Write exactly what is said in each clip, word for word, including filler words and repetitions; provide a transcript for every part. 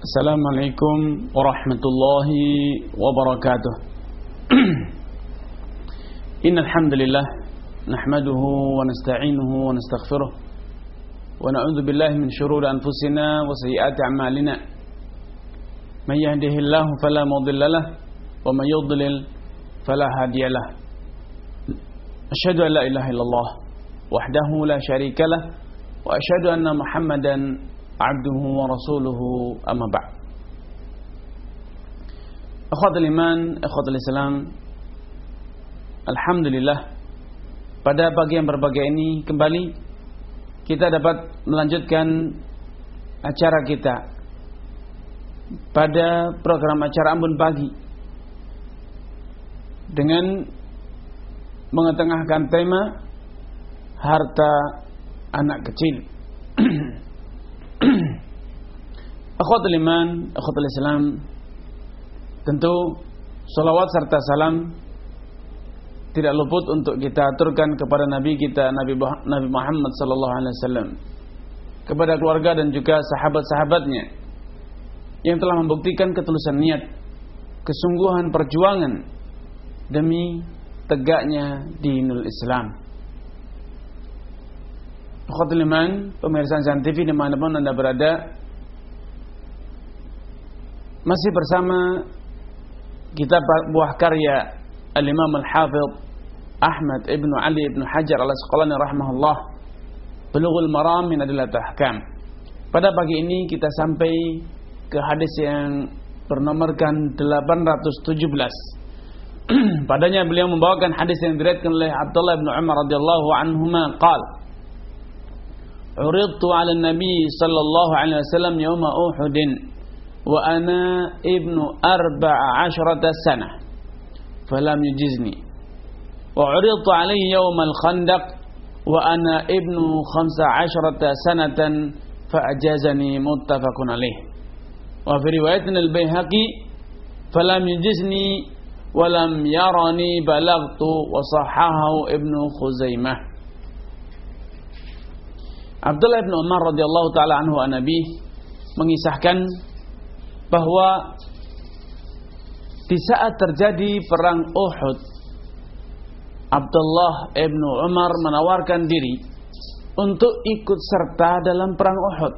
Assalamualaikum warahmatullahi wabarakatuh. Innal hamdalillah nahmaduhu wa nasta'inuhu wa nastaghfiruh wa na'udzu billahi min shururi anfusina wa sayyiati a'malina. May yahdihillahu fala mudilla lahu wa may yudlil fala hadiya lahu. Asyhadu an la ilaha illallah wahdahu la syarika lahu wa asyhadu anna Muhammadan abduhu wa rasuluhu amma ba'd. Akhwatul iman, akhwatul Islam, alhamdulillah, pada pagi yang berbahagia ini kembali kita dapat melanjutkan acara kita pada program acara Ambon Pagi dengan mengetengahkan tema harta anak kecil. Akhwatul iman, akhwatul Islam, tentu salawat serta salam tidak luput untuk kita aturkan kepada Nabi kita Nabi Nabi Muhammad sallallahu alaihi wasallam, kepada keluarga dan juga sahabat-sahabatnya yang telah membuktikan ketulusan niat, kesungguhan perjuangan demi tegaknya dinul Islam. Akhwatul iman, pemirsa San T V dimanapun Anda berada, masih bersama kitab buah karya Al-Imam Al-Hafidh Ahmad Ibn Ali Ibn Hajar Al-Asqalani rahimahullah, Bulughul Maram min Adillatil Ahkam. Pada pagi ini kita sampai ke hadis yang bernomorkan delapan ratus tujuh belas. Padanya beliau membawakan hadis yang diriwayatkan oleh Abdullah bin Umar radhiyallahu anhuma qala: "Uridtu 'ala an-nabi sallallahu alaihi wasallam yawma Uhudin wa ana ibnu arba'a asyrata sanah falam yujizni wa 'uridtu 'alayhi yawm al-khandaq wa ana ibnu khamsa asyrata sanatan fa ajazani." Muttafaqun alaih. Wa fi riwayatin al-Baihaqi falam yujizni wa lam yarani balagtu wa sahahahu ibnu Khuzaimah. Abdullah bin Umar radhiyallahu taala anhu an Nabi mengisahkan bahwa di saat terjadi perang Uhud, Abdullah bin Umar menawarkan diri untuk ikut serta dalam perang Uhud.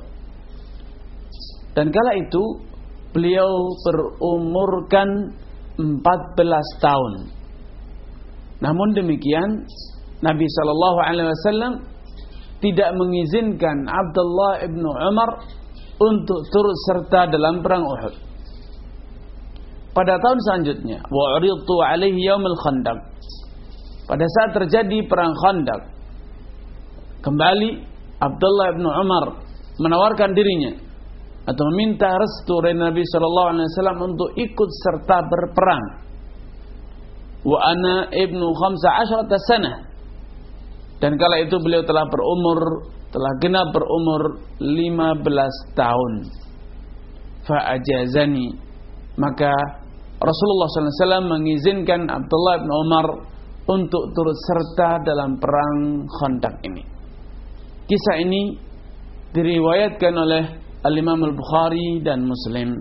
Dan kala itu beliau berumurkan empat belas tahun. Namun demikian Nabi sallallahu alaihi wasallam tidak mengizinkan Abdullah bin Umar untuk turut serta dalam perang Uhud. Pada tahun selanjutnya, wa uridtu alaihi yaumil khandaq, pada saat terjadi perang Khandaq, kembali Abdullah bin Umar menawarkan dirinya atau meminta restu dari Nabi sallallahu alaihi wasallam untuk ikut serta berperang. Wa ana ibnu khamsa asyrata sanah, dan kala itu beliau telah berumur telah genap berumur lima belas tahun. Fa'ajazani, maka Rasulullah sallallahu alaihi wasallam mengizinkan Abdullah bin Umar untuk turut serta dalam perang Khandaq ini. Kisah ini diriwayatkan oleh Al-Imam Al-Bukhari dan Muslim.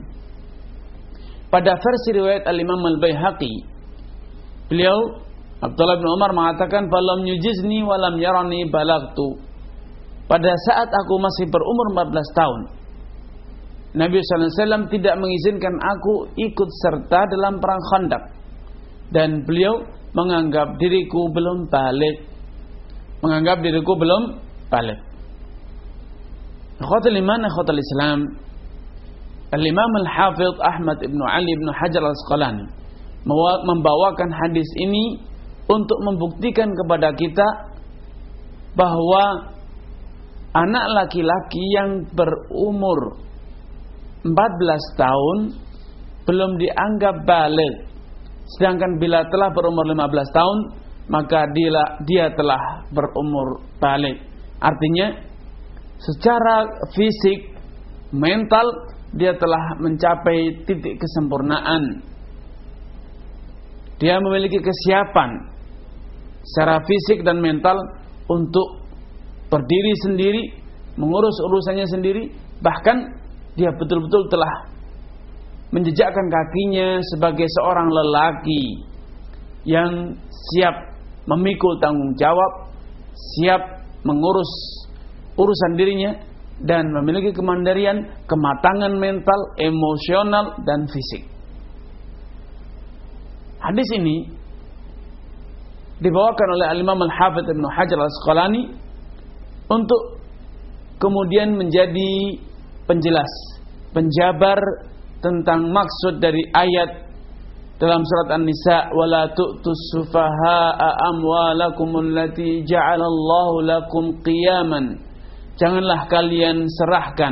Pada versi riwayat Al-Imam Al-Baihaqi, beliau Abdullah bin Umar mengatakan, "Falam yujizni wa lam yarani balagtu." Pada saat aku masih berumur empat belas tahun, Nabi sallallahu alaihi wasallam tidak mengizinkan aku ikut serta dalam perang Khandaq, dan beliau menganggap diriku belum balik. Menganggap diriku belum balik. Akhwatul iman, akhwatul Islam, Al-Imam Al-Hafidh Ahmad Ibn Ali Ibn Hajar Al-Asqalani membawakan hadis ini untuk membuktikan kepada kita bahwa anak laki-laki yang berumur empat belas tahun belum dianggap baligh. Sedangkan bila telah berumur lima belas tahun, maka dia, dia telah berumur baligh. Artinya secara fisik, mental, dia telah mencapai titik kesempurnaan. Dia memiliki kesiapan secara fisik dan mental untuk berdiri sendiri, mengurus urusannya sendiri, bahkan dia betul-betul telah menjejakkan kakinya sebagai seorang lelaki yang siap memikul tanggung jawab, siap mengurus urusan dirinya dan memiliki kemandirian, kematangan mental, emosional dan fisik. Hadis ini dibawakan oleh Al-Imam Al-Hafidz Ibnu Hajar Al-Asqalani untuk kemudian menjadi penjelas, penjabar tentang maksud dari ayat dalam surat An-Nisa, wala tu'tus sufaha'a amwalakumul lati ja'alallahu lakum qiyaman. Janganlah kalian serahkan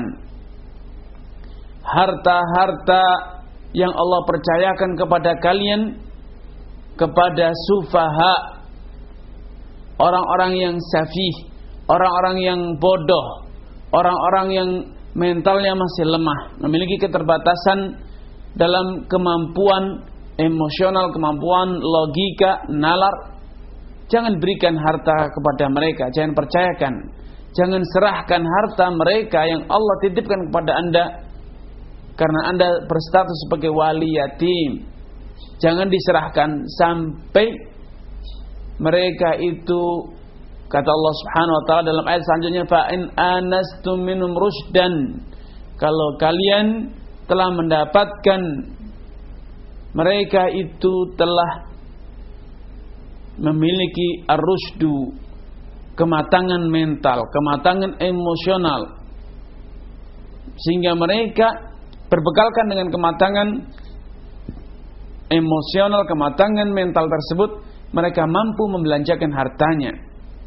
harta-harta yang Allah percayakan kepada kalian kepada sufaha, orang-orang yang safih, orang-orang yang bodoh, orang-orang yang mentalnya masih lemah, memiliki keterbatasan dalam kemampuan emosional, kemampuan logika, nalar. Jangan berikan harta kepada mereka, jangan percayakan, jangan serahkan harta mereka yang Allah titipkan kepada Anda, karena Anda berstatus sebagai wali yatim. Jangan diserahkan sampai mereka itu, kata Allah Subhanahu wa taala dalam ayat selanjutnya, fa in anastum minhum rusydan, kalau kalian telah mendapatkan mereka itu telah memiliki ar-rusydu, kematangan mental, kematangan emosional, sehingga mereka berbekalkan dengan kematangan emosional, kematangan mental tersebut, mereka mampu membelanjakan hartanya.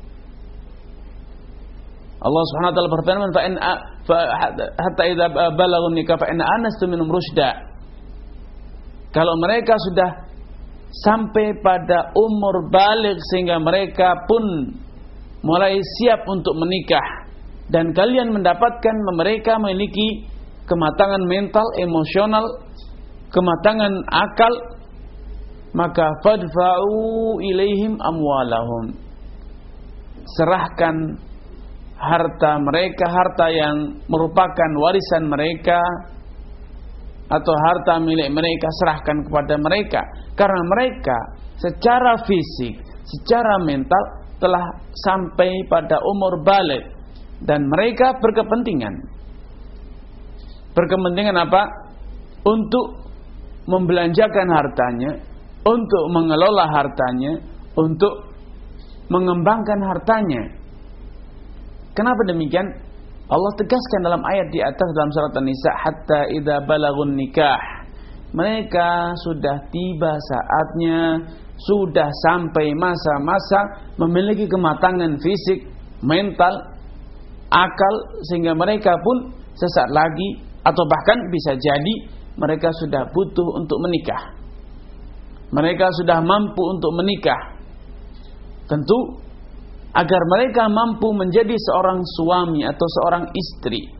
Allah Subhanahu wa taala berfirman, fa in hatta idza balagun nikah fa in anastum minhum rusyda. Kalau mereka sudah sampai pada umur baligh sehingga mereka pun mulai siap untuk menikah dan kalian mendapatkan mereka memiliki kematangan mental, emosional, kematangan akal, maka fadfa'u ilaihim amwalahum. Serahkan harta mereka, harta yang merupakan warisan mereka atau harta milik mereka, serahkan kepada mereka, karena mereka secara fisik, secara mental telah sampai pada umur baligh dan mereka berkepentingan. Berkepentingan apa? Untuk membelanjakan hartanya, untuk mengelola hartanya, untuk mengembangkan hartanya. Kenapa demikian? Allah tegaskan dalam ayat di atas dalam surat An-Nisa, hatta idza balagun nikah. Mereka sudah tiba saatnya, sudah sampai masa-masa memiliki kematangan fisik, mental, akal, sehingga mereka pun sesaat lagi atau bahkan bisa jadi mereka sudah butuh untuk menikah. Mereka sudah mampu untuk menikah. Tentu agar mereka mampu menjadi seorang suami atau seorang istri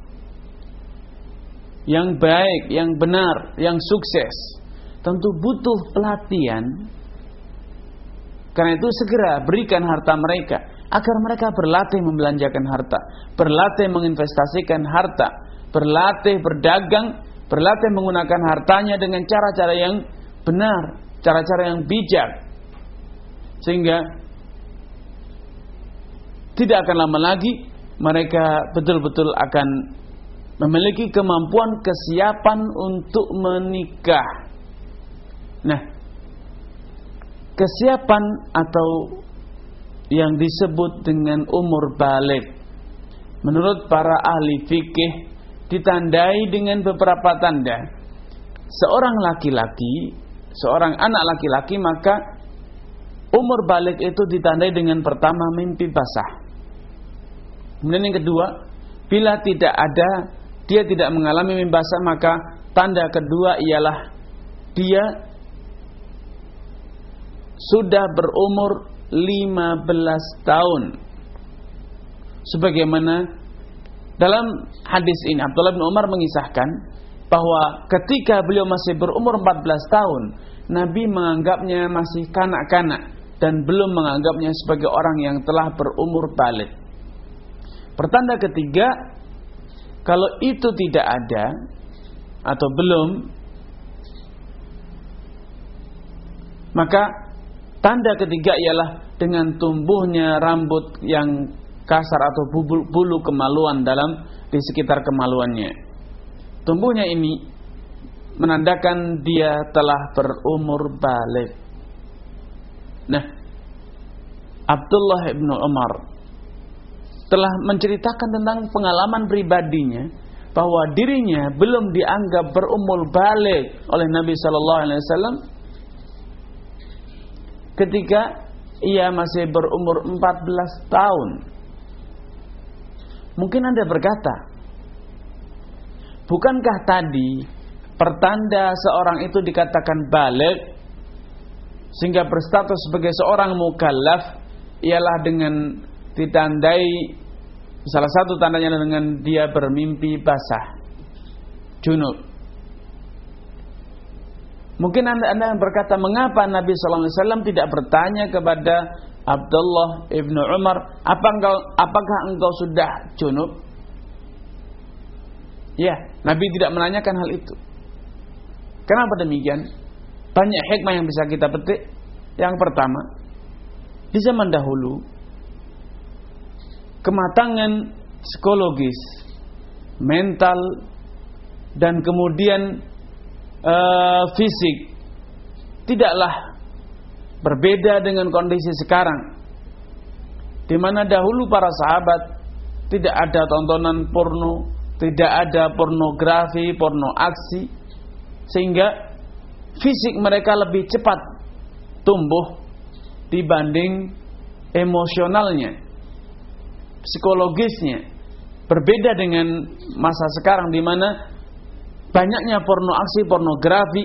yang baik, yang benar, yang sukses, tentu butuh pelatihan. Karena itu segera berikan harta mereka agar mereka berlatih membelanjakan harta, berlatih menginvestasikan harta, berlatih berdagang, berlatih menggunakan hartanya dengan cara-cara yang benar, cara-cara yang bijak, sehingga tidak akan lama lagi mereka betul-betul akan memiliki kemampuan, kesiapan untuk menikah. Nah, kesiapan atau yang disebut dengan umur baligh, menurut para ahli fikih ditandai dengan beberapa tanda. Seorang laki-laki, seorang anak laki-laki, maka umur baligh itu ditandai dengan pertama mimpi basah. Kemudian yang kedua, bila tidak ada, dia tidak mengalami mimpi basah, maka tanda kedua ialah dia sudah berumur lima belas tahun. Sebagaimana dalam hadis ini Abdullah bin Umar mengisahkan bahwa ketika beliau masih berumur empat belas tahun, Nabi menganggapnya masih kanak-kanak dan belum menganggapnya sebagai orang yang telah berumur baligh. Pertanda ketiga, kalau itu tidak ada atau belum, Maka tanda ketiga ialah dengan tumbuhnya rambut yang kasar atau bulu, bulu kemaluan dalam di sekitar kemaluannya. Tumbuhnya ini menandakan dia telah berumur baligh. Nah, Abdullah bin Umar telah menceritakan tentang pengalaman pribadinya bahwa dirinya belum dianggap berumur baligh oleh Nabi sallallahu alaihi wasallam ketika ia masih berumur empat belas tahun. Mungkin Anda berkata, bukankah tadi pertanda seorang itu dikatakan baligh sehingga berstatus sebagai seorang mukallaf ialah dengan ditandai, salah satu tandanya dengan dia bermimpi basah, junub. Mungkin anda, anda berkata, mengapa Nabi sallallahu alaihi wasallam tidak bertanya kepada Abdullah ibnu Umar, apa engkau, apakah engkau sudah junub? Ya, Nabi tidak menanyakan hal itu. Kenapa demikian? Banyak hikmah yang bisa kita petik. Yang pertama, di zaman dahulu kematangan psikologis, mental, dan kemudian uh, fisik tidaklah berbeda dengan kondisi sekarang, di mana dahulu para sahabat tidak ada tontonan porno, tidak ada pornografi, porno aksi, sehingga fisik mereka lebih cepat tumbuh dibanding emosionalnya, psikologisnya. Berbeda dengan masa sekarang di mana banyaknya porno aksi, pornografi.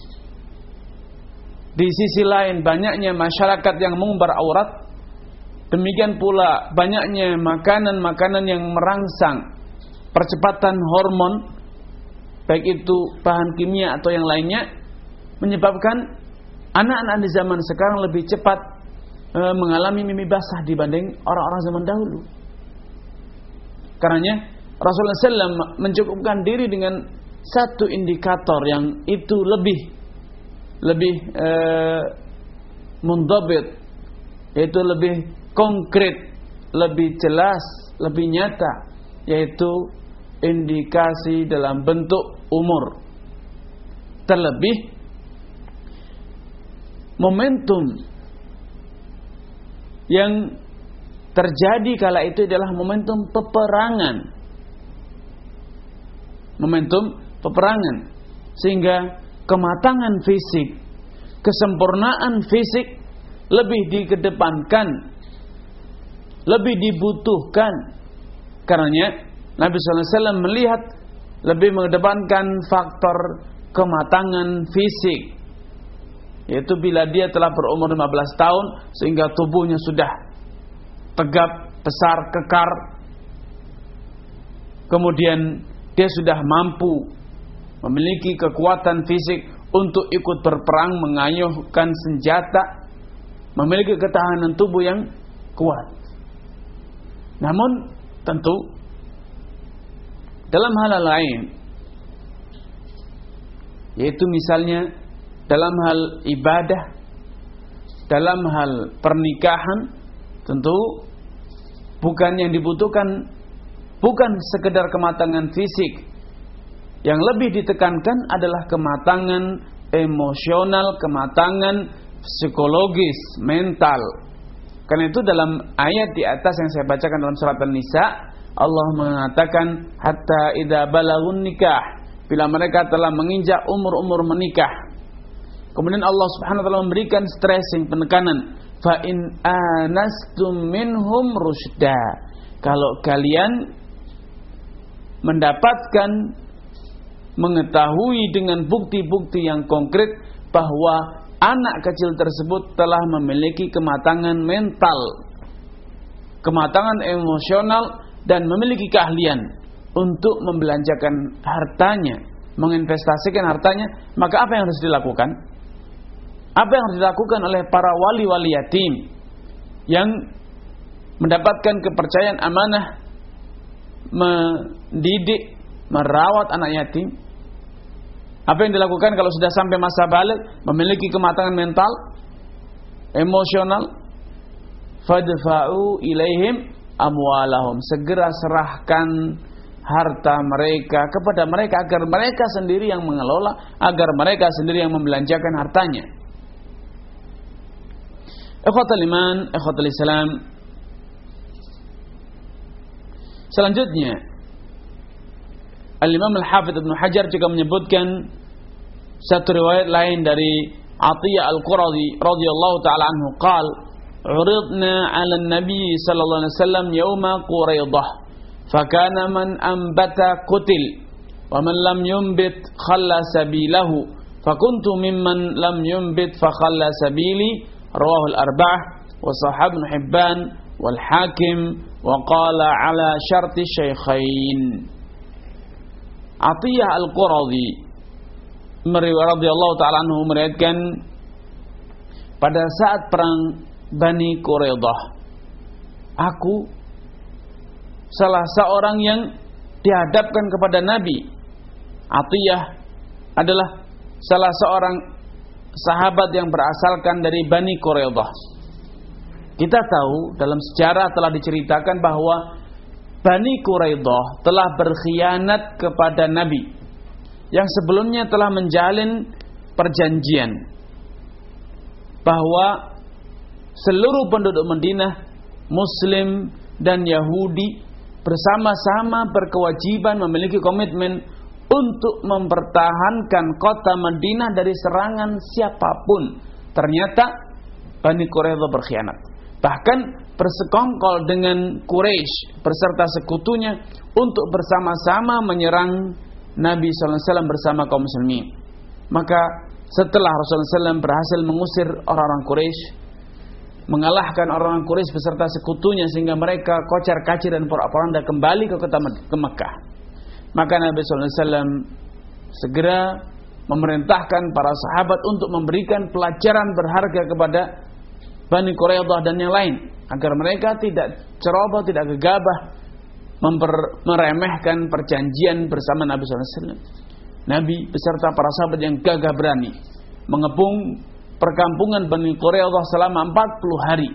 Di sisi lain banyaknya masyarakat yang mengumbar aurat. Demikian pula banyaknya makanan-makanan yang merangsang percepatan hormon, baik itu bahan kimia atau yang lainnya, menyebabkan anak-anak di zaman sekarang lebih cepat e, mengalami mimpi basah dibanding orang-orang zaman dahulu. Karenanya Rasulullah shallallahu alaihi wasallam mencukupkan diri dengan satu indikator yang itu lebih lebih e, mundhabit, yaitu lebih konkret, lebih jelas, lebih nyata, yaitu indikasi dalam bentuk umur. Terlebih momentum yang terjadi kala itu adalah momentum peperangan. Momentum peperangan, sehingga kematangan fisik, kesempurnaan fisik lebih dikedepankan, lebih dibutuhkan. Karenanya Nabi sallallahu alaihi wasallam melihat lebih mengedepankan faktor kematangan fisik, yaitu bila dia telah berumur lima belas tahun sehingga tubuhnya sudah tegap, besar, kekar, kemudian dia sudah mampu memiliki kekuatan fisik untuk ikut berperang, mengayuhkan senjata, memiliki ketahanan tubuh yang kuat. Namun tentu dalam hal lain, yaitu misalnya dalam hal ibadah, dalam hal pernikahan, tentu bukan yang dibutuhkan bukan sekedar kematangan fisik. Yang lebih ditekankan adalah kematangan emosional, kematangan psikologis, mental. Karena itu dalam ayat di atas yang saya bacakan dalam surat An-Nisa, Allah mengatakan hatta idza balagun nikah, bila mereka telah menginjak umur-umur menikah. Kemudian Allah Subhanahu wa taala memberikan stressing, penekanan, fa in anastum minhum rusyda. Kalau kalian mendapatkan, mengetahui dengan bukti-bukti yang konkret bahwa anak kecil tersebut telah memiliki kematangan mental, kematangan emosional, dan memiliki keahlian untuk membelanjakan hartanya, menginvestasikan hartanya, maka apa yang harus dilakukan? Apa yang harus dilakukan oleh para wali-wali yatim yang mendapatkan kepercayaan amanah mendidik, merawat anak yatim? Apa yang dilakukan kalau sudah sampai masa balik, memiliki kematangan mental? emosional, fadfa'u ilaihim amwalahum, segera serahkan harta mereka kepada mereka agar mereka sendiri yang mengelola, agar mereka sendiri yang membelanjakan hartanya. Ikhwatul iman, ikhwatul Islam. Selanjutnya, Al-Imam Al-Hafidz Ibnu Hajar juga menyebutkan satu riwayat lain dari Atiyah Al-Quradi radhiyallahu taala anhu, qala uridna 'ala an-nabi sallallahu alaihi wasallam yauma Quraidah, fakana man ambata qutil wa man lam yumbit khalla sabilahu, fakuntu mimman lam yumbit fa khalla sabili, rawahu al-arba'ah wa sahih Ibnu Hibban wal Hakim wa qala 'ala syarti syaikhain. Atiyah Al-Quradi radhiyallahu taala anhu meriwayatkan pada saat perang Bani Quraidah, aku salah seorang yang dihadapkan kepada Nabi. Atiyah adalah salah seorang sahabat yang berasalkan dari Bani Quraidah. Kita tahu dalam sejarah telah diceritakan bahwa Bani Quraidah telah berkhianat kepada Nabi yang sebelumnya telah menjalin perjanjian bahwa seluruh penduduk Madinah, Muslim dan Yahudi bersama-sama berkewajiban memiliki komitmen untuk mempertahankan kota Madinah dari serangan siapapun. Ternyata Bani Quraidah berkhianat, bahkan bersekongkol dengan Quraisy beserta sekutunya untuk bersama-sama menyerang Nabi sallallahu alaihi wasallam bersama kaum muslimin. Maka setelah Rasulullah sallallahu alaihi wasallam berhasil mengusir orang-orang Quraisy, mengalahkan orang-orang Quraisy beserta sekutunya sehingga mereka kocar-kacir dan porak-poranda kembali ke kota ke Mekah, maka Nabi sallallahu alaihi wasallam segera memerintahkan para sahabat untuk memberikan pelajaran berharga kepada Bani Quraidah dan yang lain agar mereka tidak ceroboh, tidak gegabah memper, meremehkan perjanjian bersama Nabi sallallahu alaihi wasallam. Nabi beserta para sahabat yang gagah berani mengepung perkampungan Bani Quraidah selama empat puluh hari.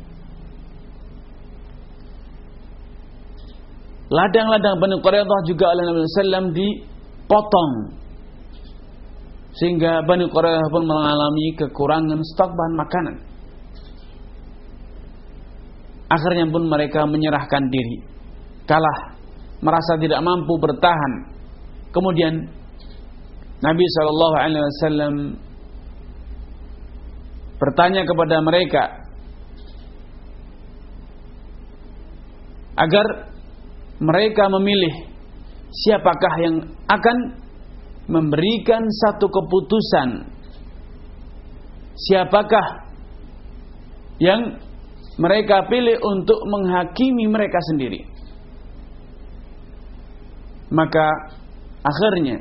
Ladang-ladang Bani Quraidah juga oleh Nabi sallallahu alaihi wasallam dipotong, sehingga Bani Quraidah pun mengalami kekurangan stok bahan makanan. Akhirnya pun mereka menyerahkan diri, kalah, merasa tidak mampu bertahan. Kemudian Nabi sallallahu alaihi wasallam bertanya kepada mereka agar mereka memilih siapakah yang akan memberikan satu keputusan, siapakah yang mereka pilih untuk menghakimi mereka sendiri. Maka akhirnya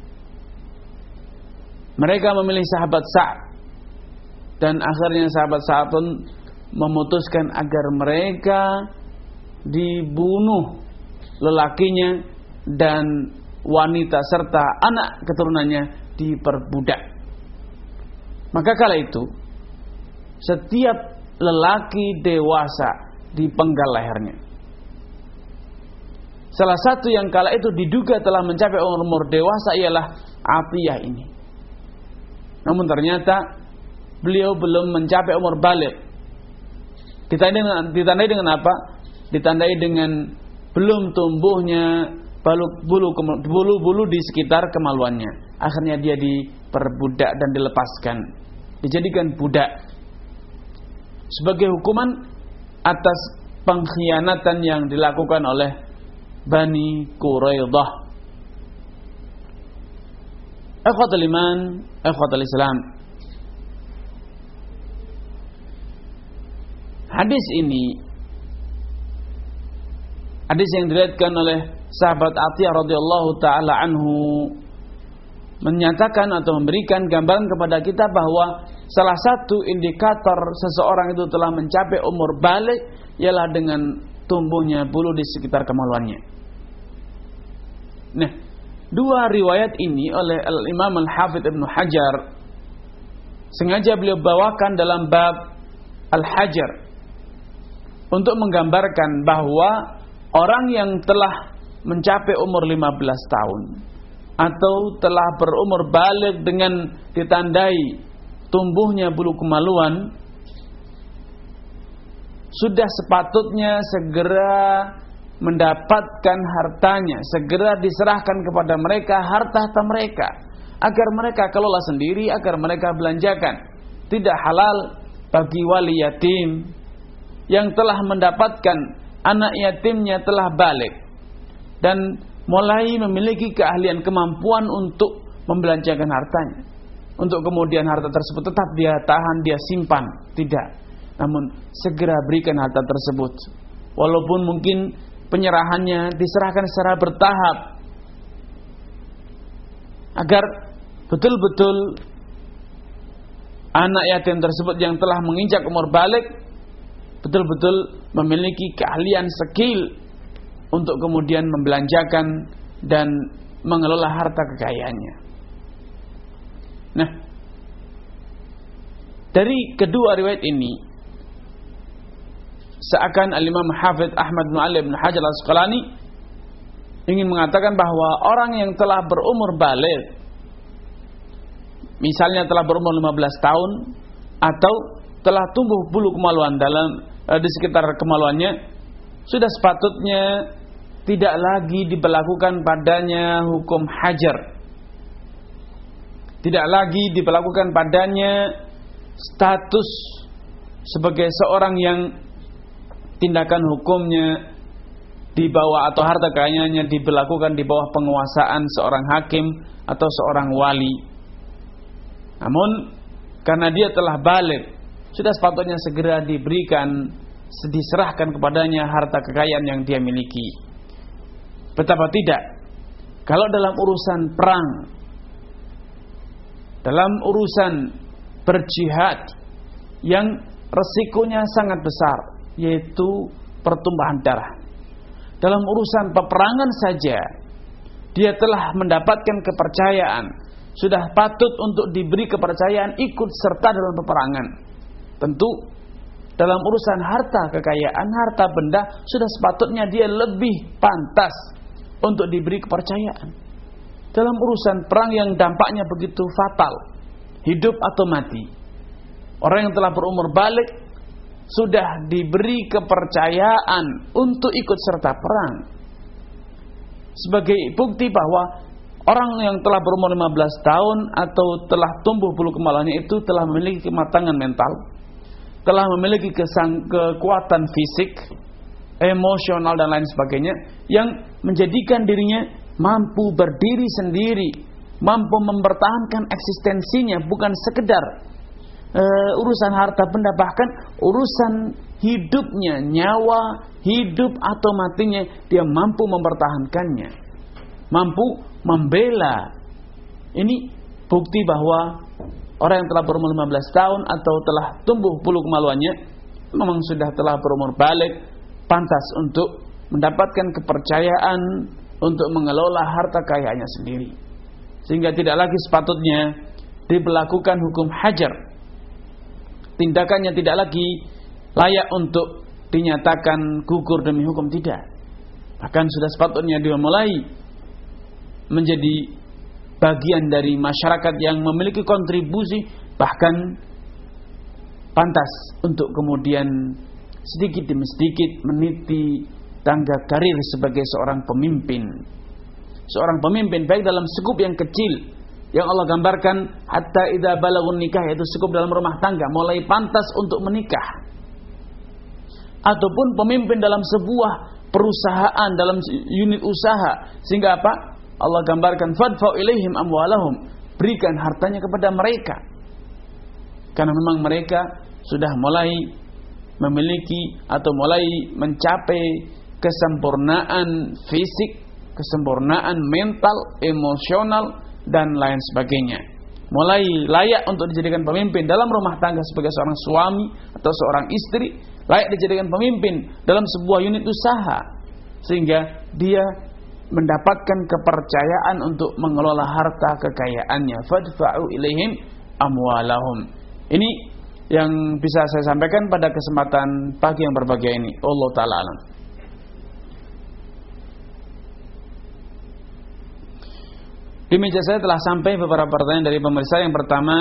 mereka memilih sahabat Sa'ad, dan akhirnya sahabat Sa'ad pun memutuskan agar mereka dibunuh lelakinya dan wanita serta anak keturunannya diperbudak. Maka kala itu setiap lelaki dewasa dipenggal lehernya. Salah satu yang kala itu diduga telah mencapai umur dewasa ialah Atiyah ini. Namun ternyata beliau belum mencapai umur baligh. Ditandai dengan, ditandai dengan apa? Ditandai dengan belum tumbuhnya bulu-bulu di sekitar kemaluannya. Akhirnya dia diperbudak dan dilepaskan, dijadikan budak sebagai hukuman atas pengkhianatan yang dilakukan oleh Bani Quraidah. Ikhwatul iman, ikhwatul Islam. Hadis ini, hadis yang diriwayatkan oleh sahabat Atiyah radhiyallahu taala anhu, menyatakan atau memberikan gambaran kepada kita bahwa salah satu indikator seseorang itu telah mencapai umur baligh ialah dengan tumbuhnya bulu di sekitar kemaluannya. Nah, dua riwayat ini oleh Al-Imam Al-Hafidz Ibnu Hajar sengaja beliau bawakan dalam bab Al-Hajar untuk menggambarkan bahwa orang yang telah mencapai umur lima belas tahun atau telah berumur baligh dengan ditandai tumbuhnya bulu kemaluan, sudah sepatutnya segera mendapatkan hartanya, segera diserahkan kepada mereka harta-harta mereka, agar mereka kelola sendiri, agar mereka belanjakan. Tidak halal bagi wali yatim yang telah mendapatkan anak yatimnya telah balik dan mulai memiliki keahlian, kemampuan untuk membelanjakan hartanya, untuk kemudian harta tersebut tetap dia tahan, dia simpan. Tidak, namun segera berikan harta tersebut, walaupun mungkin penyerahannya diserahkan secara bertahap, agar betul-betul anak yatim tersebut yang telah menginjak umur balik betul-betul memiliki keahlian, skill untuk kemudian membelanjakan dan mengelola harta kekayaannya. Nah, dari kedua riwayat ini seakan Al-Imam Hafidz Ahmad bin Ali bin Hajar Al-Asqalani ingin mengatakan bahwa orang yang telah berumur baligh, misalnya telah berumur lima belas tahun atau telah tumbuh bulu kemaluan dalam eh, di sekitar kemaluannya, sudah sepatutnya tidak lagi diberlakukan padanya hukum hajar. Tidak lagi diberlakukan padanya status sebagai seorang yang tindakan hukumnya di bawah atau harta kekayaannya diberlakukan di bawah penguasaan seorang hakim atau seorang wali. Namun karena dia telah baligh, sudah sepatutnya segera diberikan, diserahkan kepadanya harta kekayaan yang dia miliki. Betapa tidak kalau dalam urusan perang, dalam urusan berjihad yang resikonya sangat besar, yaitu pertumpahan darah. Dalam urusan peperangan saja dia telah mendapatkan kepercayaan, sudah patut untuk diberi kepercayaan ikut serta dalam peperangan. Tentu dalam urusan harta kekayaan, harta benda, sudah sepatutnya dia lebih pantas untuk diberi kepercayaan. Dalam urusan perang yang dampaknya begitu fatal, hidup atau mati, orang yang telah berumur baligh sudah diberi kepercayaan untuk ikut serta perang, sebagai bukti bahwa orang yang telah berumur lima belas tahun atau telah tumbuh bulu kemaluannya itu telah memiliki kematangan mental, telah memiliki kesang, kekuatan fisik, emosional dan lain sebagainya, yang menjadikan dirinya mampu berdiri sendiri, mampu mempertahankan eksistensinya, bukan sekedar uh, urusan harta benda, bahkan urusan hidupnya, nyawa, hidup atau matinya, dia mampu mempertahankannya, mampu membela. Ini bukti bahwa orang yang telah berumur lima belas tahun atau telah tumbuh bulu kemaluannya memang sudah telah berumur baligh, pantas untuk mendapatkan kepercayaan untuk mengelola harta kekayaannya sendiri, sehingga tidak lagi sepatutnya diberlakukan hukum hajar. Tindakannya tidak lagi layak untuk dinyatakan gugur demi hukum, tidak. Bahkan sudah sepatutnya dia mulai menjadi bagian dari masyarakat yang memiliki kontribusi, bahkan pantas untuk kemudian sedikit demi sedikit meniti tangga karir sebagai seorang pemimpin. Seorang pemimpin baik dalam skup yang kecil yang Allah gambarkan hatta idza balagun nikah, yaitu skup dalam rumah tangga, mulai pantas untuk menikah, ataupun pemimpin dalam sebuah perusahaan, dalam unit usaha, sehingga apa? Allah gambarkan fadfa'u ilaihim amwalahum, berikan hartanya kepada mereka, karena memang mereka sudah mulai memiliki atau mulai mencapai kesempurnaan fisik, kesempurnaan mental, emosional dan lain sebagainya. Mulai layak untuk dijadikan pemimpin dalam rumah tangga sebagai seorang suami atau seorang istri, layak dijadikan pemimpin dalam sebuah unit usaha, sehingga dia mendapatkan kepercayaan untuk mengelola harta kekayaannya. Fadfa'u ilaihim amwalahum. Ini yang bisa saya sampaikan pada kesempatan pagi yang berbahagia ini. Allah Ta'ala alam. Di meja saya telah sampai beberapa pertanyaan dari pemirsa. Yang pertama,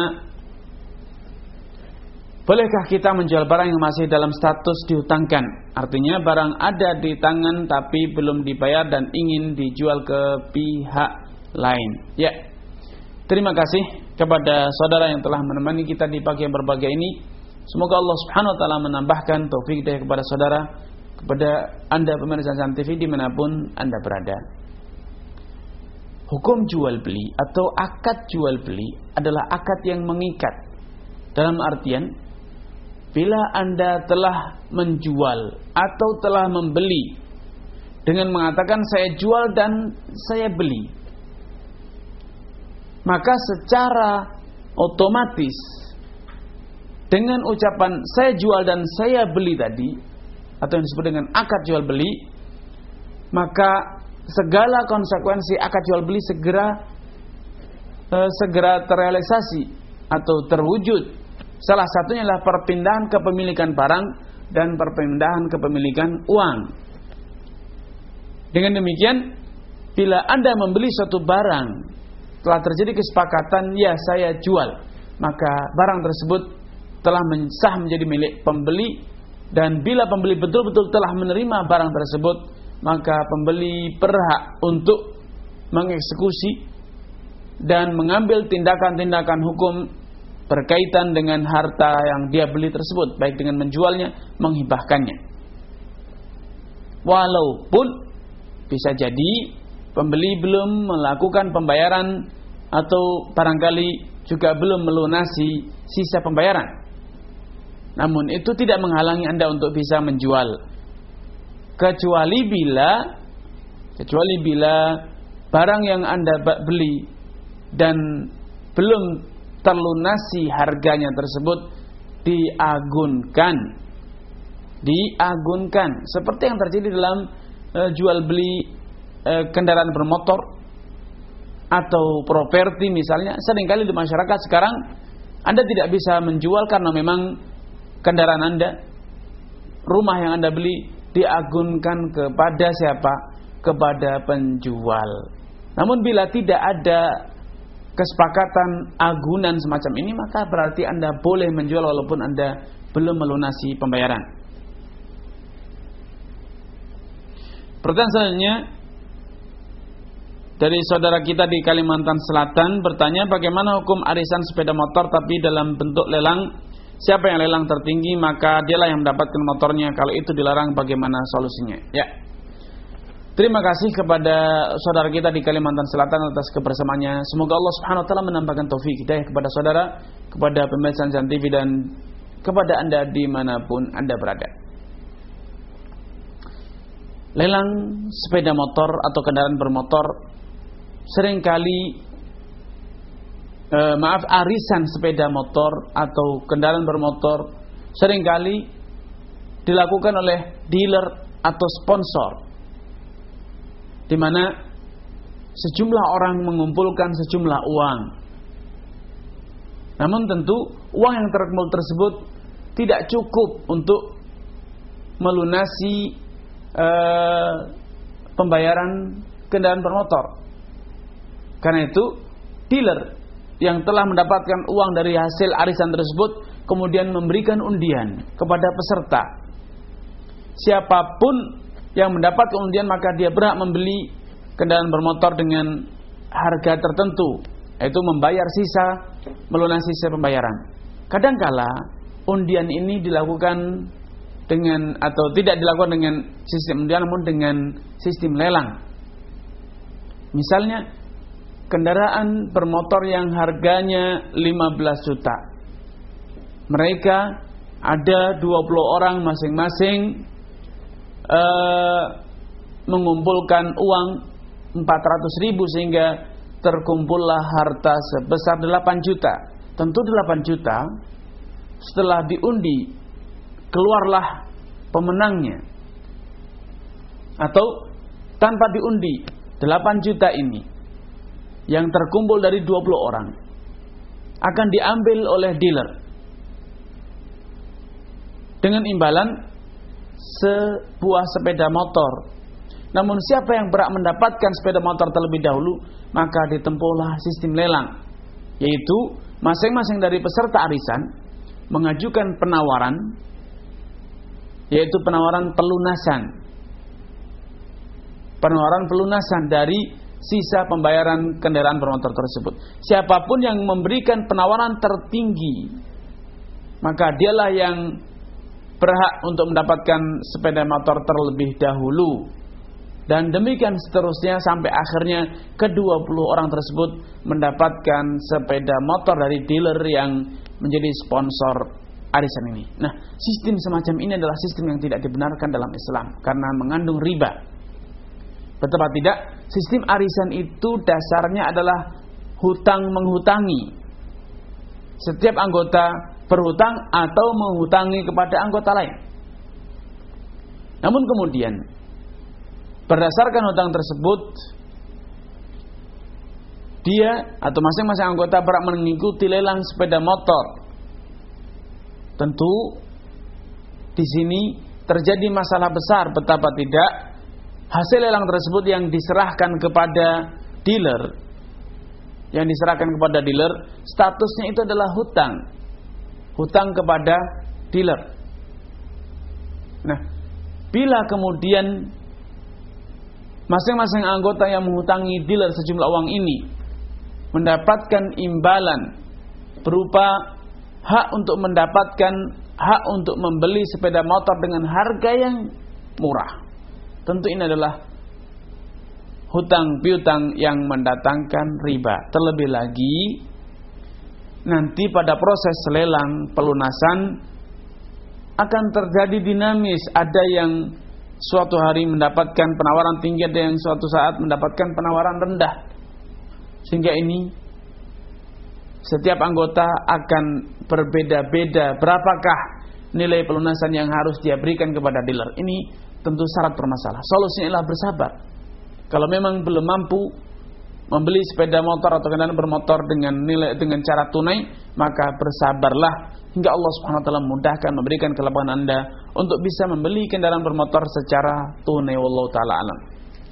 bolehkah kita menjual barang yang masih dalam status dihutangkan? Artinya barang ada di tangan tapi belum dibayar dan ingin dijual ke pihak lain. Ya, terima kasih kepada saudara yang telah menemani kita di pagi yang berbahagia ini. Semoga Allah Subhanahu wa taala menambahkan taufik hidayah kepada saudara, kepada Anda pemirsa San T V dimanapun Anda berada. Hukum jual beli atau akad jual beli adalah akad yang mengikat. Dalam artian, bila Anda telah menjual atau telah membeli dengan mengatakan saya jual dan saya beli, maka secara otomatis dengan ucapan saya jual dan saya beli tadi, atau yang disebut dengan akad jual beli, maka segala konsekuensi akad jual beli segera eh, segera terrealisasi atau terwujud. Salah satunya adalah perpindahan kepemilikan barang dan perpindahan kepemilikan uang. Dengan demikian, bila Anda membeli suatu barang, telah terjadi kesepakatan, ya saya jual, maka barang tersebut telah sah menjadi milik pembeli. Dan bila pembeli betul-betul telah menerima barang tersebut, maka pembeli berhak untuk mengeksekusi dan mengambil tindakan-tindakan hukum berkaitan dengan harta yang dia beli tersebut, baik dengan menjualnya, menghibahkannya. Walaupun bisa jadi pembeli belum melakukan pembayaran atau barangkali juga belum melunasi sisa pembayaran. Namun itu tidak menghalangi Anda untuk bisa menjual. Kecuali bila kecuali bila barang yang Anda beli dan belum terlunasi harganya tersebut diagunkan. Diagunkan. Seperti yang terjadi dalam e, jual beli e, kendaraan bermotor atau properti misalnya. Seringkali di masyarakat sekarang Anda tidak bisa menjual karena memang kendaraan Anda, rumah yang Anda beli diagunkan kepada siapa? Kepada penjual. Namun bila tidak ada kesepakatan agunan semacam ini, maka berarti Anda boleh menjual walaupun Anda belum melunasi pembayaran. Pertanyaan selanjutnya dari saudara kita di Kalimantan Selatan bertanya, bagaimana hukum arisan sepeda motor tapi dalam bentuk lelang? Siapa yang lelang tertinggi maka dialah yang mendapatkan motornya. Kalau itu dilarang, bagaimana solusinya? Ya. Terima kasih kepada saudara kita di Kalimantan Selatan atas kebersamaannya. Semoga Allah Subhanahu wa taala menambahkan taufik hidayah kepada saudara, kepada pemirsa San T V dan kepada Anda dimanapun Anda berada. Lelang sepeda motor atau kendaraan bermotor seringkali eh, maaf arisan sepeda motor atau kendaraan bermotor seringkali dilakukan oleh dealer atau sponsor, di mana sejumlah orang mengumpulkan sejumlah uang. Namun tentu uang yang terkumpul tersebut tidak cukup untuk melunasi eh, pembayaran kendaraan bermotor. Karena itu dealer yang telah mendapatkan uang dari hasil arisan tersebut kemudian memberikan undian kepada peserta. Siapapun yang mendapat keundian maka dia berhak membeli kendaraan bermotor dengan harga tertentu, yaitu membayar sisa, melunasi sisa pembayaran. Kadangkala undian ini dilakukan dengan atau tidak dilakukan dengan sistem undian, namun dengan sistem lelang. Misalnya kendaraan bermotor yang harganya lima belas juta, mereka ada dua puluh orang masing-masing Uh, mengumpulkan uang empat ratus ribu sehingga terkumpullah harta sebesar delapan juta. Tentu delapan juta setelah diundi keluarlah pemenangnya, atau tanpa diundi delapan juta ini yang terkumpul dari dua puluh orang akan diambil oleh dealer. dengan imbalan sebuah sepeda motor. Namun siapa yang berhak mendapatkan sepeda motor terlebih dahulu, maka ditempuhlah sistem lelang, yaitu masing-masing dari peserta arisan mengajukan penawaran, yaitu penawaran pelunasan. Penawaran pelunasan dari sisa pembayaran kendaraan bermotor tersebut. Siapapun yang memberikan penawaran tertinggi, maka dialah yang berhak untuk mendapatkan sepeda motor terlebih dahulu. Dan demikian seterusnya sampai akhirnya kedua puluh orang tersebut mendapatkan sepeda motor dari dealer yang menjadi sponsor arisan ini. Nah, sistem semacam ini adalah sistem yang tidak dibenarkan dalam Islam karena mengandung riba. Betapa tidak, sistem arisan itu dasarnya adalah hutang menghutangi. Setiap anggota berhutang atau menghutangi kepada anggota lain. Namun kemudian berdasarkan hutang tersebut, dia atau masing-masing anggota berhak mengikuti lelang sepeda motor. Tentu di sini terjadi masalah besar, betapa tidak hasil lelang tersebut yang diserahkan kepada dealer, yang diserahkan kepada dealer, statusnya itu adalah hutang, hutang kepada dealer. Nah, bila kemudian masing-masing anggota yang menghutangi dealer sejumlah uang ini mendapatkan imbalan berupa hak untuk mendapatkan hak untuk membeli sepeda motor dengan harga yang murah, tentu ini adalah hutang piutang yang mendatangkan riba. Terlebih lagi nanti pada proses lelang pelunasan akan terjadi dinamis. Ada yang suatu hari mendapatkan penawaran tinggi, ada yang suatu saat mendapatkan penawaran rendah. Sehingga ini setiap anggota akan berbeda-beda berapakah nilai pelunasan yang harus dia berikan kepada dealer. Ini tentu syarat bermasalah. Solusinya adalah bersabar. Kalau memang belum mampu membeli sepeda motor atau kendaraan bermotor dengan nilai dengan cara tunai, maka bersabarlah hingga Allah Subhanahu wa taala memudahkan, memberikan kelapangan Anda untuk bisa membeli kendaraan bermotor secara tunai. Wallahu taala alam.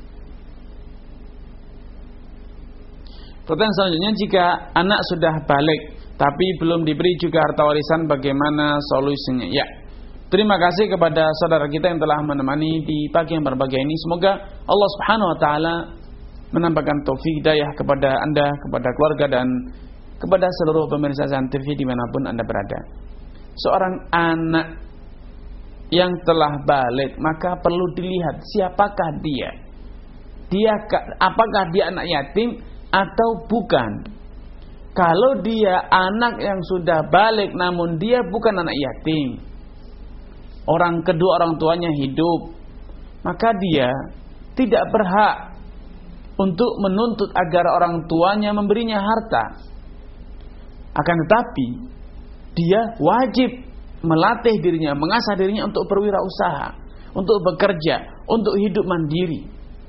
Pertanyaan selanjutnya, jika anak sudah balik tapi belum diberi juga harta warisan, bagaimana solusinya? Ya, terima kasih kepada saudara kita yang telah menemani di pagi yang berbahagia ini. Semoga Allah Subhanahu wa taala menambahkan taufik hidayah kepada Anda, kepada keluarga, dan kepada seluruh pemirsa Azan T V dimanapun Anda berada. Seorang anak yang telah balik, maka perlu dilihat siapakah dia. Dia apakah dia anak yatim atau bukan. Kalau dia anak yang sudah balik namun dia bukan anak yatim, orang kedua orang tuanya hidup, maka dia tidak berhak untuk menuntut agar orang tuanya memberinya harta. Akan tetapi dia wajib melatih dirinya, mengasah dirinya untuk berwirausaha, untuk bekerja, untuk hidup mandiri.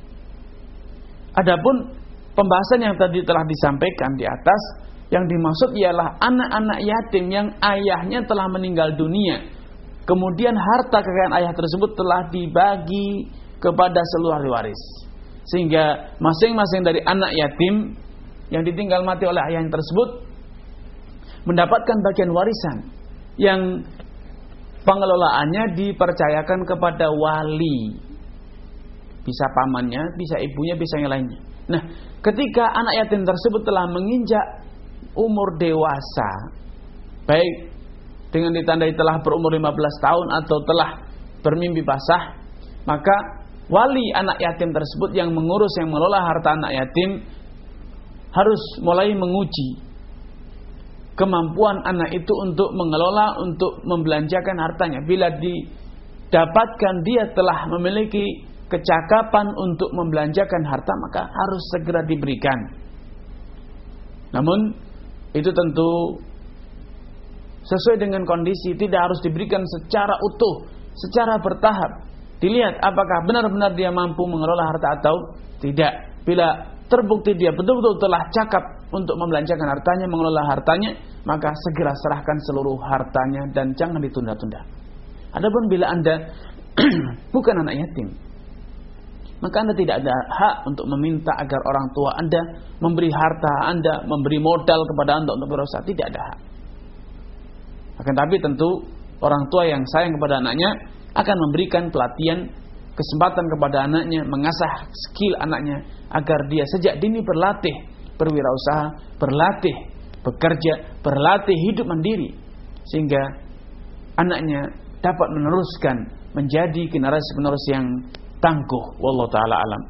Adapun pembahasan yang tadi telah disampaikan di atas, yang dimaksud ialah anak-anak yatim yang ayahnya telah meninggal dunia, kemudian harta kekayaan ayah tersebut telah dibagi kepada seluruh ahli waris, sehingga masing-masing dari anak yatim yang ditinggal mati oleh ayahnya tersebut mendapatkan bagian warisan yang pengelolaannya dipercayakan kepada wali, bisa pamannya, bisa ibunya, bisa yang lainnya. Nah, ketika anak yatim tersebut telah menginjak umur dewasa, baik dengan ditandai telah berumur lima belas tahun atau telah bermimpi basah, maka wali anak yatim tersebut yang mengurus, yang mengelola harta anak yatim harus mulai menguji kemampuan anak itu untuk mengelola, untuk membelanjakan hartanya. Bila didapatkan dia telah memiliki kecakapan untuk membelanjakan harta, maka harus segera diberikan. Namun itu tentu sesuai dengan kondisi, tidak harus diberikan secara utuh, secara bertahap. Dilihat apakah benar-benar dia mampu mengelola harta atau tidak. Bila terbukti dia betul-betul telah cakap untuk membelanjakan hartanya, mengelola hartanya, maka segera serahkan seluruh hartanya dan jangan ditunda-tunda. Adapun bila Anda bukan anak yatim, maka Anda tidak ada hak untuk meminta agar orang tua Anda memberi harta Anda, memberi modal kepada Anda untuk berusaha. Tidak ada hak. Akan tapi tentu orang tua yang sayang kepada anaknya akan memberikan pelatihan, kesempatan kepada anaknya, mengasah skill anaknya agar dia sejak dini berlatih berwirausaha, berlatih bekerja, berlatih hidup mandiri, sehingga anaknya dapat meneruskan menjadi generasi penerus yang tangguh. Wallahu taala alam.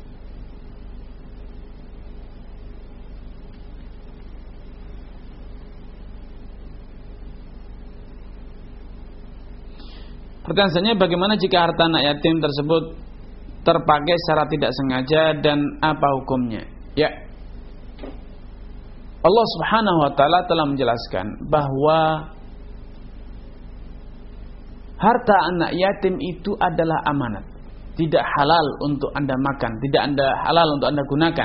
Pertanyaan selanjutnya, bagaimana jika harta anak yatim tersebut terpakai secara tidak sengaja dan apa hukumnya? Ya, Allah Subhanahu wa taala telah menjelaskan bahwa harta anak yatim itu adalah amanat, tidak halal untuk Anda makan, tidak Anda halal untuk Anda gunakan.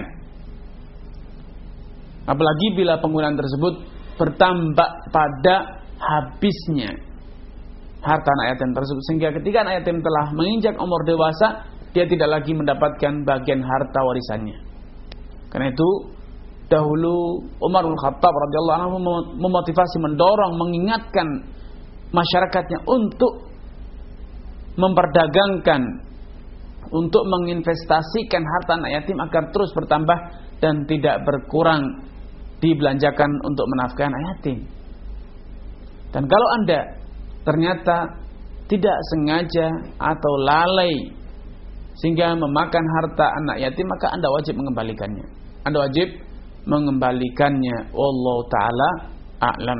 Apalagi bila penggunaan tersebut bertambah pada habisnya harta anak yatim tersebut, sehingga ketika anak yatim telah menginjak umur dewasa, dia tidak lagi mendapatkan bagian harta warisannya. Karena itu dahulu Umar bin Khattab radhiyallahu anhu memotivasi, mendorong, mengingatkan masyarakatnya untuk memperdagangkan, untuk menginvestasikan harta anak yatim agar terus bertambah dan tidak berkurang, dibelanjakan untuk menafkahi anak yatim. Dan kalau Anda ternyata tidak sengaja atau lalai sehingga memakan harta anak yatim, maka Anda wajib mengembalikannya. Anda wajib mengembalikannya. Wallahu taala a'lam.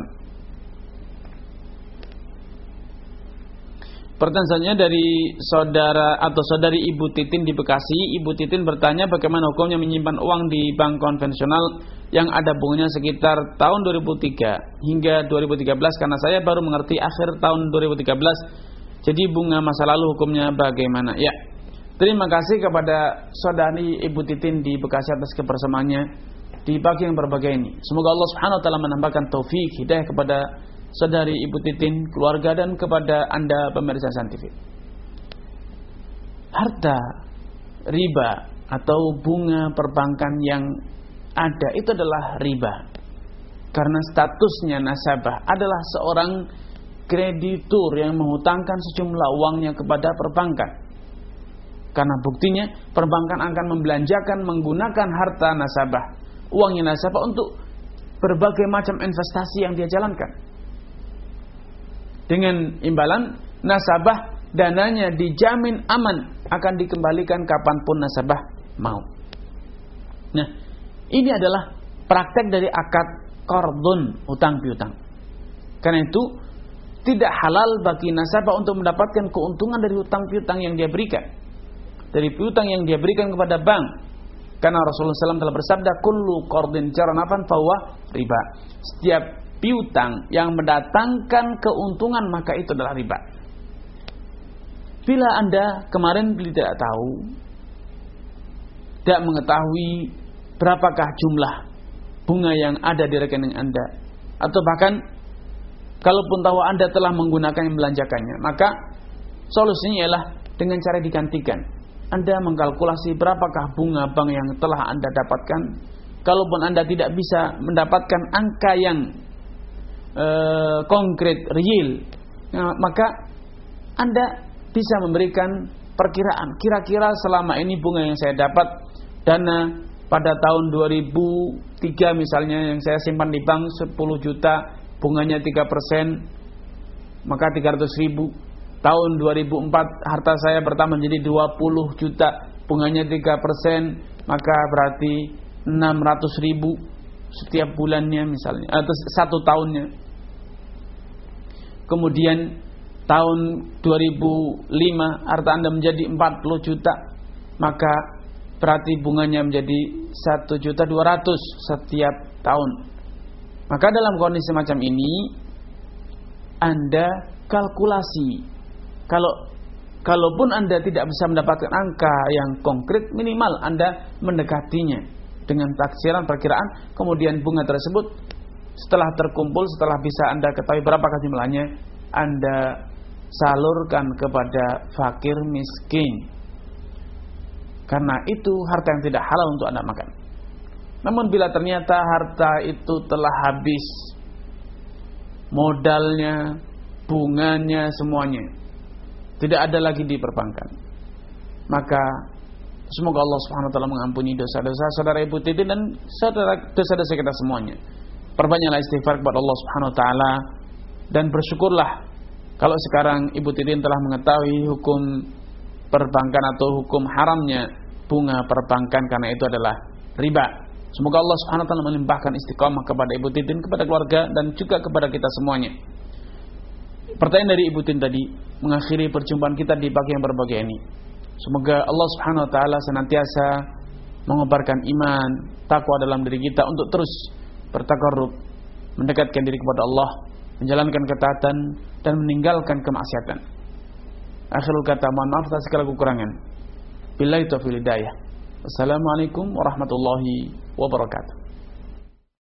Pertanyaan selanjutnya dari saudara atau saudari Ibu Titin di Bekasi. Ibu Titin bertanya, bagaimana hukumnya menyimpan uang di bank konvensional yang ada bunganya sekitar tahun dua ribu tiga hingga dua ribu tiga belas, karena saya baru mengerti akhir tahun dua ribu tiga belas. Jadi bunga masa lalu hukumnya bagaimana? Ya, terima kasih kepada saudari Ibu Titin di Bekasi atas kebersamaannya di pagi yang berbahagia ini. Semoga Allah Subhanahu wa taala menambahkan taufik hidayah kepada saudari Ibu Titin, keluarga, dan kepada Anda pemirsa Santivik. Harta riba atau bunga perbankan yang ada itu adalah riba, karena statusnya nasabah adalah seorang kreditur yang menghutangkan sejumlah uangnya kepada perbankan. Karena buktinya perbankan akan membelanjakan menggunakan harta nasabah, uangnya nasabah, untuk berbagai macam investasi yang dia jalankan. Dengan imbalan nasabah dananya dijamin aman, akan dikembalikan kapanpun nasabah mau. Nah, ini adalah praktek dari akad qardun, utang piutang. Karena itu tidak halal bagi nasabah untuk mendapatkan keuntungan dari utang piutang yang dia berikan, dari piutang yang dia berikan kepada bank. Karena Rasulullah shallallahu alaihi wasallam telah bersabda, kullu qardin jaranafan fahuwa riba. Setiap piutang yang mendatangkan keuntungan maka itu adalah riba. Bila Anda kemarin tidak tahu, tidak mengetahui berapakah jumlah bunga yang ada di rekening Anda, atau bahkan kalaupun tahu Anda telah menggunakan yang belanjakannya, maka solusinya ialah dengan cara digantikan. Anda mengkalkulasi berapakah bunga bank yang telah Anda dapatkan. Kalaupun Anda tidak bisa mendapatkan angka yang Uh, konkret, real, nah, maka Anda bisa memberikan perkiraan. Kira-kira selama ini bunga yang saya dapat dana pada tahun dua ribu tiga misalnya, yang saya simpan di bank sepuluh juta, bunganya tiga persen, maka tiga ratus ribu. Tahun dua ribu empat harta saya bertambah menjadi dua puluh juta, bunganya tiga persen, maka berarti enam ratus ribu setiap bulannya misalnya, atau satu tahunnya. Kemudian tahun dua ribu lima harta Anda menjadi empat puluh juta, maka berarti bunganya menjadi satu juta dua ratus setiap tahun. Maka dalam kondisi macam ini Anda kalkulasi. Kalau kalaupun Anda tidak bisa mendapatkan angka yang konkret, minimal Anda mendekatinya dengan taksiran, perkiraan. Kemudian bunga tersebut setelah terkumpul, setelah bisa Anda ketahui berapakah jumlahnya, Anda salurkan kepada fakir miskin, karena itu harta yang tidak halal untuk Anda makan. Namun bila ternyata harta itu telah habis, modalnya, bunganya, semuanya tidak ada lagi di perbankan, maka semoga Allah Subhanahu wa taala mengampuni dosa-dosa saudara Ibu Titin dan saudara dosa-dosa kita semuanya. Perbanyaklah istighfar kepada Allah Subhanahu wa taala dan bersyukurlah kalau sekarang Ibu Titin telah mengetahui hukum perbankan atau hukum haramnya bunga perbankan, karena itu adalah riba. Semoga Allah Subhanahu wa taala melimpahkan istiqamah kepada Ibu Titin, kepada keluarga dan juga kepada kita semuanya. Pertanyaan dari Ibu Titin tadi mengakhiri perjumpaan kita di pagi yang berbahagia ini. Semoga Allah Subhanahu wa taala senantiasa mengobarkan iman, takwa dalam diri kita untuk terus bertakarrub, mendekatkan diri kepada Allah, menjalankan ketaatan dan meninggalkan kemaksiatan. Akhirul kata, mohon maaf atas segala kekurangan. Billahi taufiq hidayah. Assalamualaikum warahmatullahi wabarakatuh.